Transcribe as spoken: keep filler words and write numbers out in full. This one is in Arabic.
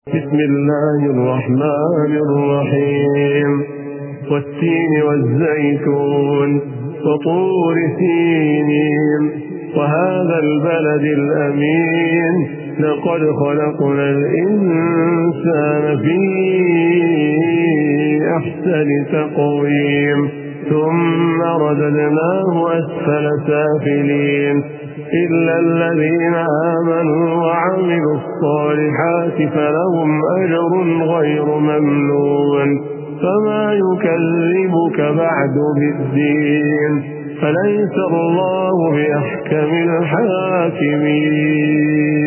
بسم الله الرحمن الرحيم والتين والزيتون وطور سينين وهذا البلد الأمين لقد خلقنا الإنسان في أحسن تقويم ثم رددناه أسفل سافلين إلا الذين آمنوا وعملوا الصالحات فلهم أجر غير ممنون فما يكذبك بعد بالدين فليس الله بأحكم الحاكمين.